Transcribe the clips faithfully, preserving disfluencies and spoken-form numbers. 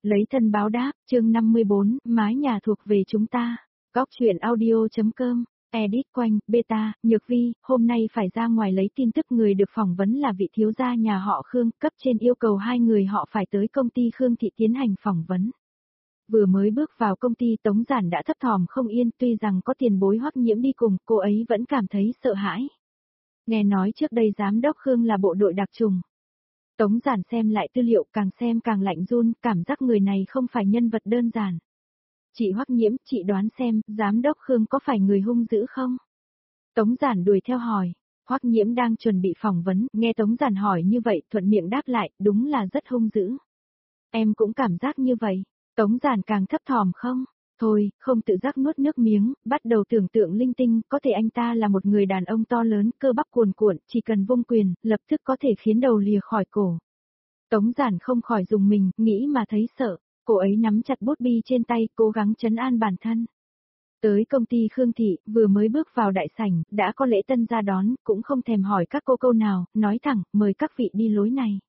Lấy thân báo đáp, chương năm mươi bốn, mái nhà thuộc về chúng ta. Góc truyện audio.com, edit quanh, beta, Nhược Vi, hôm nay phải ra ngoài lấy tin tức người được phỏng vấn là vị thiếu gia nhà họ Khương, cấp trên yêu cầu hai người họ phải tới công ty Khương Thị tiến hành phỏng vấn. Vừa mới bước vào công ty Tống Giản đã thấp thỏm không yên, tuy rằng có tiền bối Hoắc Nhiễm đi cùng, cô ấy vẫn cảm thấy sợ hãi. Nghe nói trước đây giám đốc Khương là bộ đội đặc trùng. Tống Giản xem lại tư liệu càng xem càng lạnh run, cảm giác người này không phải nhân vật đơn giản. Chị Hoắc Nhiễm, chị đoán xem, giám đốc Khương có phải người hung dữ không? Tống Giản đuổi theo hỏi. Hoắc Nhiễm đang chuẩn bị phỏng vấn, nghe Tống Giản hỏi như vậy, thuận miệng đáp lại, đúng là rất hung dữ. Em cũng cảm giác như vậy. Tống Giản càng thấp thỏm không? Thôi, không tự giác nuốt nước miếng, bắt đầu tưởng tượng linh tinh, có thể anh ta là một người đàn ông to lớn, cơ bắp cuồn cuộn, chỉ cần vung quyền, lập tức có thể khiến đầu lìa khỏi cổ. Tống Giản không khỏi dùng mình, nghĩ mà thấy sợ, cô ấy nắm chặt bút bi trên tay, cố gắng trấn an bản thân. Tới công ty Khương Thị, vừa mới bước vào đại sảnh, đã có lễ tân ra đón, cũng không thèm hỏi các cô câu nào, nói thẳng, mời các vị đi lối này.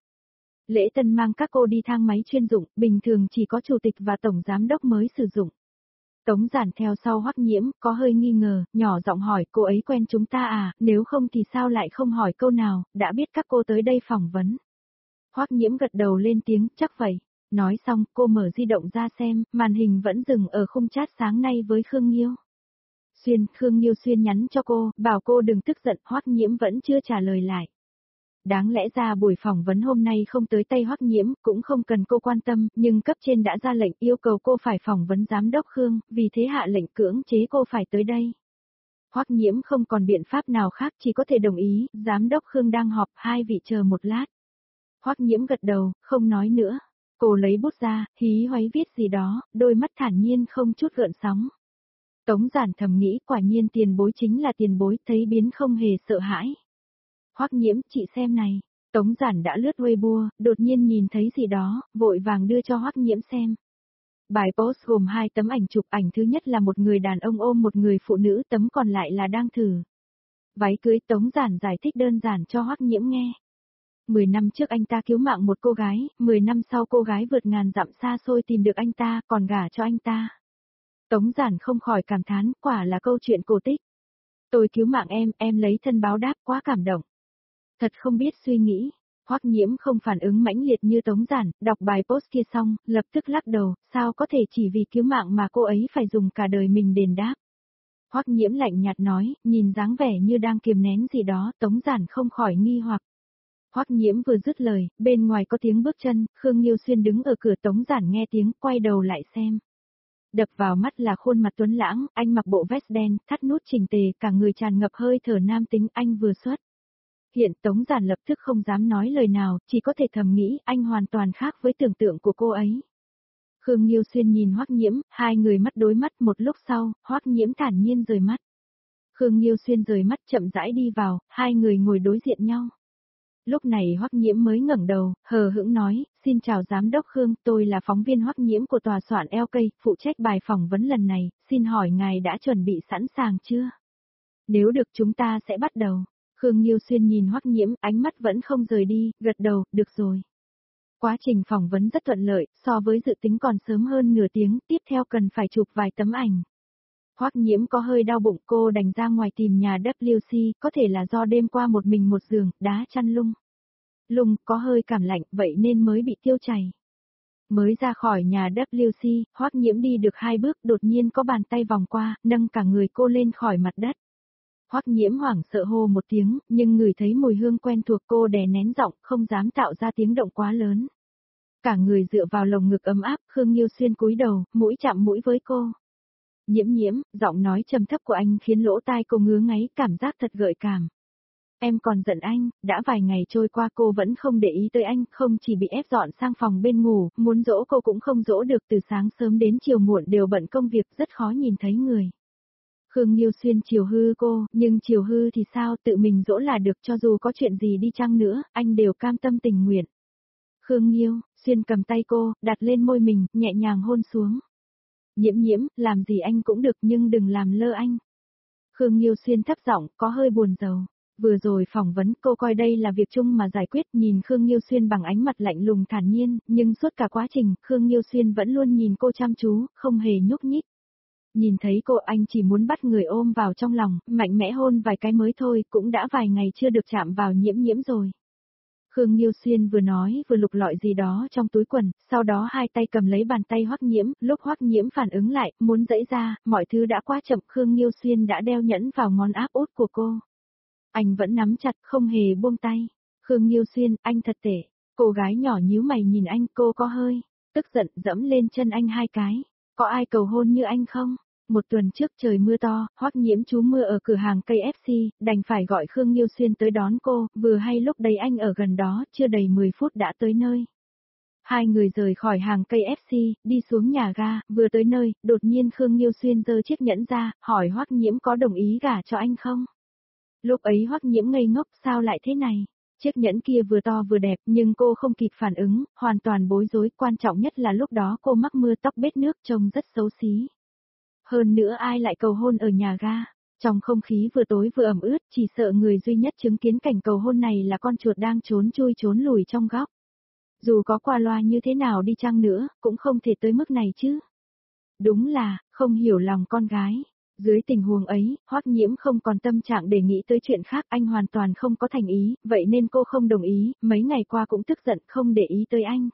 Lễ tân mang các cô đi thang máy chuyên dụng, bình thường chỉ có chủ tịch và tổng giám đốc mới sử dụng. Tống Giản theo sau Hoắc Nhiễm, có hơi nghi ngờ, nhỏ giọng hỏi, cô ấy quen chúng ta à, nếu không thì sao lại không hỏi câu nào, đã biết các cô tới đây phỏng vấn. Hoắc Nhiễm gật đầu lên tiếng, chắc vậy. Nói xong, cô mở di động ra xem, màn hình vẫn dừng ở khung chat sáng nay với Khương Nghiêu. Xuyên, Khương Nghiêu xuyên nhắn cho cô, bảo cô đừng tức giận, Hoắc Nhiễm vẫn chưa trả lời lại. Đáng lẽ ra buổi phỏng vấn hôm nay không tới tay Hoắc Nhiễm, cũng không cần cô quan tâm, nhưng cấp trên đã ra lệnh yêu cầu cô phải phỏng vấn giám đốc Khương, vì thế hạ lệnh cưỡng chế cô phải tới đây. Hoắc Nhiễm không còn biện pháp nào khác, chỉ có thể đồng ý, giám đốc Khương đang họp, hai vị chờ một lát. Hoắc Nhiễm gật đầu, không nói nữa. Cô lấy bút ra, hí hoáy viết gì đó, đôi mắt thản nhiên không chút gợn sóng. Tống Giản thầm nghĩ, quả nhiên tiền bối chính là tiền bối, thấy biến không hề sợ hãi. Hoắc Nhiễm, chị xem này. Tống Giản đã lướt Weibo, đột nhiên nhìn thấy gì đó, vội vàng đưa cho Hoắc Nhiễm xem. Bài post gồm hai tấm ảnh chụp, ảnh thứ nhất là một người đàn ông ôm một người phụ nữ, tấm còn lại là đang thử váy cưới. Tống Giản giải thích đơn giản cho Hoắc Nhiễm nghe. Mười năm trước anh ta cứu mạng một cô gái, mười năm sau cô gái vượt ngàn dặm xa xôi tìm được anh ta, còn gả cho anh ta. Tống Giản không khỏi cảm thán, quả là câu chuyện cổ tích. Tôi cứu mạng em, em lấy thân báo đáp, quá cảm động. Thật không biết suy nghĩ. Hoắc Nhiễm không phản ứng mãnh liệt như Tống Giản, đọc bài post kia xong, lập tức lắc đầu, sao có thể chỉ vì cứu mạng mà cô ấy phải dùng cả đời mình đền đáp. Hoắc Nhiễm lạnh nhạt nói, nhìn dáng vẻ như đang kiềm nén gì đó, Tống Giản không khỏi nghi hoặc. Hoắc Nhiễm vừa dứt lời, bên ngoài có tiếng bước chân, Khương Nghiêu Xuyên đứng ở cửa. Tống Giản nghe tiếng, quay đầu lại xem. Đập vào mắt là khuôn mặt tuấn lãng, anh mặc bộ vest đen, thắt nút chỉnh tề, cả người tràn ngập hơi thở nam tính, anh vừa xuất hiện. Tống Giản lập tức không dám nói lời nào, chỉ có thể thầm nghĩ, anh hoàn toàn khác với tưởng tượng của cô ấy. Khương Nghiêu Xuyên nhìn Hoắc Nhiễm, hai người mắt đối mắt, một lúc sau, Hoắc Nhiễm thản nhiên rời mắt. Khương Nghiêu Xuyên rời mắt chậm rãi đi vào, hai người ngồi đối diện nhau. Lúc này Hoắc Nhiễm mới ngẩng đầu, hờ hững nói, xin chào giám đốc Khương, tôi là phóng viên Hoắc Nhiễm của tòa soạn lờ ca, phụ trách bài phỏng vấn lần này, xin hỏi ngài đã chuẩn bị sẵn sàng chưa? Nếu được chúng ta sẽ bắt đầu. Khương Nghiêu Xuyên nhìn Hoắc Nhiễm, ánh mắt vẫn không rời đi, gật đầu, được rồi. Quá trình phỏng vấn rất thuận lợi, so với dự tính còn sớm hơn nửa tiếng, tiếp theo cần phải chụp vài tấm ảnh. Hoắc Nhiễm có hơi đau bụng, cô đành ra ngoài tìm nhà W C, có thể là do đêm qua một mình một giường, đá chăn lung. Lung, có hơi cảm lạnh, vậy nên mới bị tiêu chảy. Mới ra khỏi nhà W C, Hoắc Nhiễm đi được hai bước, đột nhiên có bàn tay vòng qua, nâng cả người cô lên khỏi mặt đất. Hoắc Nhiễm hoảng sợ hô một tiếng, nhưng ngửi thấy mùi hương quen thuộc, cô đè nén giọng, không dám tạo ra tiếng động quá lớn. Cả người dựa vào lồng ngực ấm áp, Khương Nghiêu Xuyên cúi đầu, mũi chạm mũi với cô. Nhiễm Nhiễm, giọng nói trầm thấp của anh khiến lỗ tai cô ngứa ngáy, cảm giác thật gợi cảm. Em còn giận anh, đã vài ngày trôi qua cô vẫn không để ý tới anh, không chỉ bị ép dọn sang phòng bên ngủ, muốn dỗ cô cũng không dỗ được, từ sáng sớm đến chiều muộn đều bận công việc, rất khó nhìn thấy người. Khương Nghiêu Xuyên chiều hư cô, nhưng chiều hư thì sao, tự mình dỗ là được, cho dù có chuyện gì đi chăng nữa, anh đều cam tâm tình nguyện. Khương Nghiêu Xuyên cầm tay cô, đặt lên môi mình, nhẹ nhàng hôn xuống. Nhiễm Nhiễm, làm gì anh cũng được nhưng đừng làm lơ anh. Khương Nghiêu Xuyên thấp giọng, có hơi buồn rầu. Vừa rồi phỏng vấn cô coi đây là việc chung mà giải quyết, nhìn Khương Nghiêu Xuyên bằng ánh mặt lạnh lùng thản nhiên, nhưng suốt cả quá trình, Khương Nghiêu Xuyên vẫn luôn nhìn cô chăm chú, không hề nhúc nhích. Nhìn thấy cô anh chỉ muốn bắt người ôm vào trong lòng, mạnh mẽ hôn vài cái mới thôi, cũng đã vài ngày chưa được chạm vào Nhiễm Nhiễm rồi. Khương Nghiêu Xuyên vừa nói vừa lục lọi gì đó trong túi quần, sau đó hai tay cầm lấy bàn tay Hoắc Nhiễm, lúc Hoắc Nhiễm phản ứng lại, muốn giãy ra, mọi thứ đã quá chậm, Khương Nghiêu Xuyên đã đeo nhẫn vào ngón áp út của cô. Anh vẫn nắm chặt, không hề buông tay. Khương Nghiêu Xuyên, anh thật tệ. Cô gái nhỏ nhíu mày nhìn anh, cô có hơi tức giận dẫm lên chân anh hai cái. Có ai cầu hôn như anh không? Một tuần trước trời mưa to, Hoắc Nhiễm trú mưa ở cửa hàng cây ép xê, đành phải gọi Khương Nghiêu Xuyên tới đón cô, vừa hay lúc đấy anh ở gần đó, chưa đầy mười phút đã tới nơi. Hai người rời khỏi hàng cây ép xê, đi xuống nhà ga, vừa tới nơi, đột nhiên Khương Nghiêu Xuyên giơ chiếc nhẫn ra, hỏi Hoắc Nhiễm có đồng ý gả cho anh không? Lúc ấy Hoắc Nhiễm ngây ngốc, sao lại thế này? Chiếc nhẫn kia vừa to vừa đẹp, nhưng cô không kịp phản ứng, hoàn toàn bối rối, quan trọng nhất là lúc đó cô mắc mưa tóc bết nước trông rất xấu xí. Hơn nữa ai lại cầu hôn ở nhà ga? Trong không khí vừa tối vừa ẩm ướt, chỉ sợ người duy nhất chứng kiến cảnh cầu hôn này là con chuột đang trốn chui trốn lùi trong góc. Dù có qua loa như thế nào đi chăng nữa, cũng không thể tới mức này chứ. Đúng là, không hiểu lòng con gái. Dưới tình huống ấy, Hoắc Nhiễm không còn tâm trạng để nghĩ tới chuyện khác, anh hoàn toàn không có thành ý, vậy nên cô không đồng ý, mấy ngày qua cũng tức giận không để ý tới anh.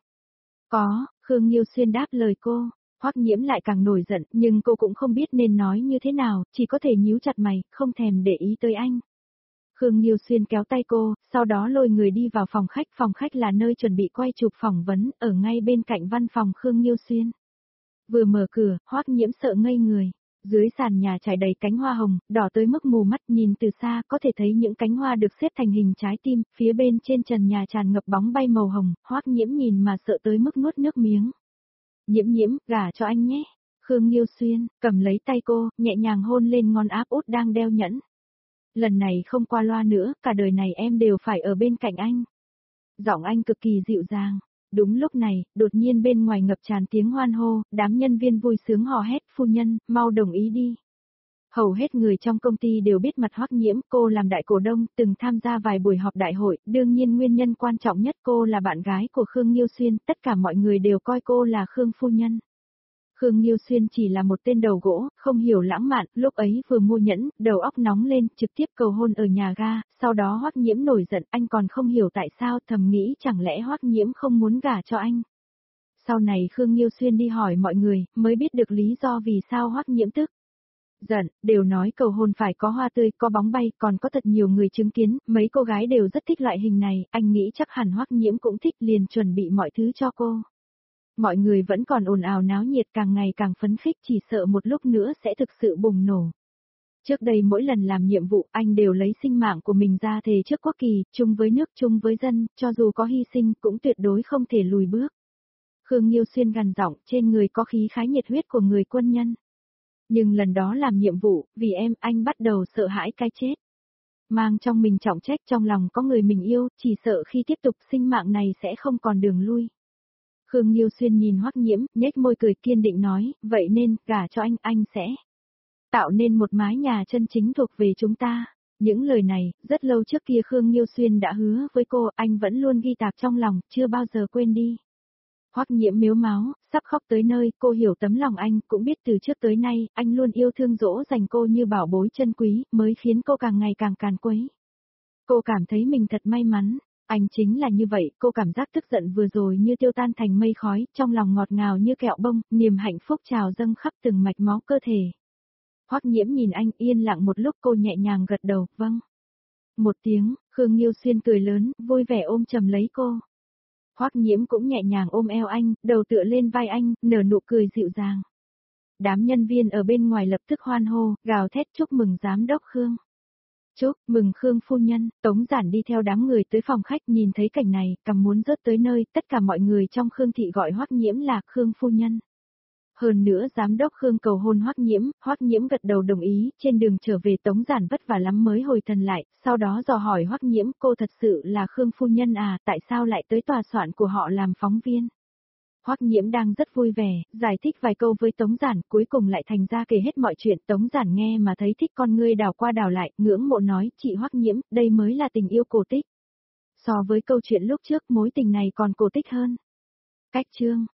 Có, Khương Nghiêu Xuyên đáp lời cô. Hoắc Nhiễm lại càng nổi giận, nhưng cô cũng không biết nên nói như thế nào, chỉ có thể nhíu chặt mày, không thèm để ý tới anh. Khương Nghiêu Xuyên kéo tay cô, sau đó lôi người đi vào phòng khách, phòng khách là nơi chuẩn bị quay chụp phỏng vấn, ở ngay bên cạnh văn phòng Khương Nghiêu Xuyên. Vừa mở cửa, Hoắc Nhiễm sợ ngây người. Dưới sàn nhà trải đầy cánh hoa hồng, đỏ tới mức mù mắt, nhìn từ xa có thể thấy những cánh hoa được xếp thành hình trái tim, phía bên trên trần nhà tràn ngập bóng bay màu hồng, Hoắc Nhiễm nhìn mà sợ tới mức nuốt nước miếng. Nhiễm Nhiễm, gả cho anh nhé. Khương Nghiêu Xuyên, cầm lấy tay cô, nhẹ nhàng hôn lên ngón áp út đang đeo nhẫn. Lần này không qua loa nữa, cả đời này em đều phải ở bên cạnh anh. Giọng anh cực kỳ dịu dàng. Đúng lúc này, đột nhiên bên ngoài ngập tràn tiếng hoan hô, đám nhân viên vui sướng hò hét, phu nhân, mau đồng ý đi. Hầu hết người trong công ty đều biết mặt Hoắc Nhiễm, cô làm đại cổ đông, từng tham gia vài buổi họp đại hội, đương nhiên nguyên nhân quan trọng nhất cô là bạn gái của Khương Nghiêu Xuyên, tất cả mọi người đều coi cô là Khương phu nhân. Khương Nghiêu Xuyên chỉ là một tên đầu gỗ, không hiểu lãng mạn, lúc ấy vừa mua nhẫn, đầu óc nóng lên, trực tiếp cầu hôn ở nhà ga, sau đó Hoắc Nhiễm nổi giận, anh còn không hiểu tại sao, thầm nghĩ chẳng lẽ Hoắc Nhiễm không muốn gả cho anh. Sau này Khương Nghiêu Xuyên đi hỏi mọi người, mới biết được lý do vì sao Hoắc Nhiễm tức giận, đều nói cầu hôn phải có hoa tươi, có bóng bay, còn có thật nhiều người chứng kiến, mấy cô gái đều rất thích loại hình này, anh nghĩ chắc hẳn Hoắc Nhiễm cũng thích, liền chuẩn bị mọi thứ cho cô. Mọi người vẫn còn ồn ào náo nhiệt, càng ngày càng phấn khích, chỉ sợ một lúc nữa sẽ thực sự bùng nổ. Trước đây mỗi lần làm nhiệm vụ, anh đều lấy sinh mạng của mình ra thề trước quốc kỳ, chung với nước, chung với dân, cho dù có hy sinh, cũng tuyệt đối không thể lùi bước. Khương Nghiêu Xuyên gằn giọng, trên người có khí khái nhiệt huyết của người quân nhân. Nhưng lần đó làm nhiệm vụ, vì em, anh bắt đầu sợ hãi cái chết. Mang trong mình trọng trách, trong lòng có người mình yêu, chỉ sợ khi tiếp tục sinh mạng này sẽ không còn đường lui. Khương Nghiêu Xuyên nhìn Hoắc Nhiễm, nhếch môi cười kiên định nói, vậy nên, gả cho anh, anh sẽ tạo nên một mái nhà chân chính thuộc về chúng ta. Những lời này, rất lâu trước kia Khương Nghiêu Xuyên đã hứa với cô, anh vẫn luôn ghi tạc trong lòng, chưa bao giờ quên đi. Hoắc Nhiễm mếu máo, sắp khóc tới nơi, cô hiểu tấm lòng anh, cũng biết từ trước tới nay, anh luôn yêu thương dỗ dành cô như bảo bối chân quý, mới khiến cô càng ngày càng càn quấy. Cô cảm thấy mình thật may mắn, anh chính là như vậy, cô cảm giác tức giận vừa rồi như tiêu tan thành mây khói, trong lòng ngọt ngào như kẹo bông, niềm hạnh phúc trào dâng khắp từng mạch máu cơ thể. Hoắc Nhiễm nhìn anh yên lặng một lúc, cô nhẹ nhàng gật đầu, vâng. Một tiếng, Khương Nghiêu Xuyên cười lớn, vui vẻ ôm chầm lấy cô. Hoắc Nhiễm cũng nhẹ nhàng ôm eo anh, đầu tựa lên vai anh, nở nụ cười dịu dàng. Đám nhân viên ở bên ngoài lập tức hoan hô, gào thét chúc mừng giám đốc Khương. Chúc mừng Khương phu nhân. Tống Giản đi theo đám người tới phòng khách, nhìn thấy cảnh này, cằm muốn rớt tới nơi, tất cả mọi người trong Khương thị gọi Hoắc Nhiễm là Khương phu nhân. Hơn nữa giám đốc Khương cầu hôn Hoắc Nhiễm, Hoắc Nhiễm gật đầu đồng ý, trên đường trở về Tống Giản vất vả lắm mới hồi thần lại, sau đó dò hỏi Hoắc Nhiễm, cô thật sự là Khương phu nhân à, tại sao lại tới tòa soạn của họ làm phóng viên? Hoắc Nhiễm đang rất vui vẻ, giải thích vài câu với Tống Giản, cuối cùng lại thành ra kể hết mọi chuyện. Tống Giản nghe mà thấy thích, con ngươi đảo qua đảo lại, ngưỡng mộ nói, chị Hoắc Nhiễm, đây mới là tình yêu cổ tích. So với câu chuyện lúc trước, mối tình này còn cổ tích hơn. Cách chương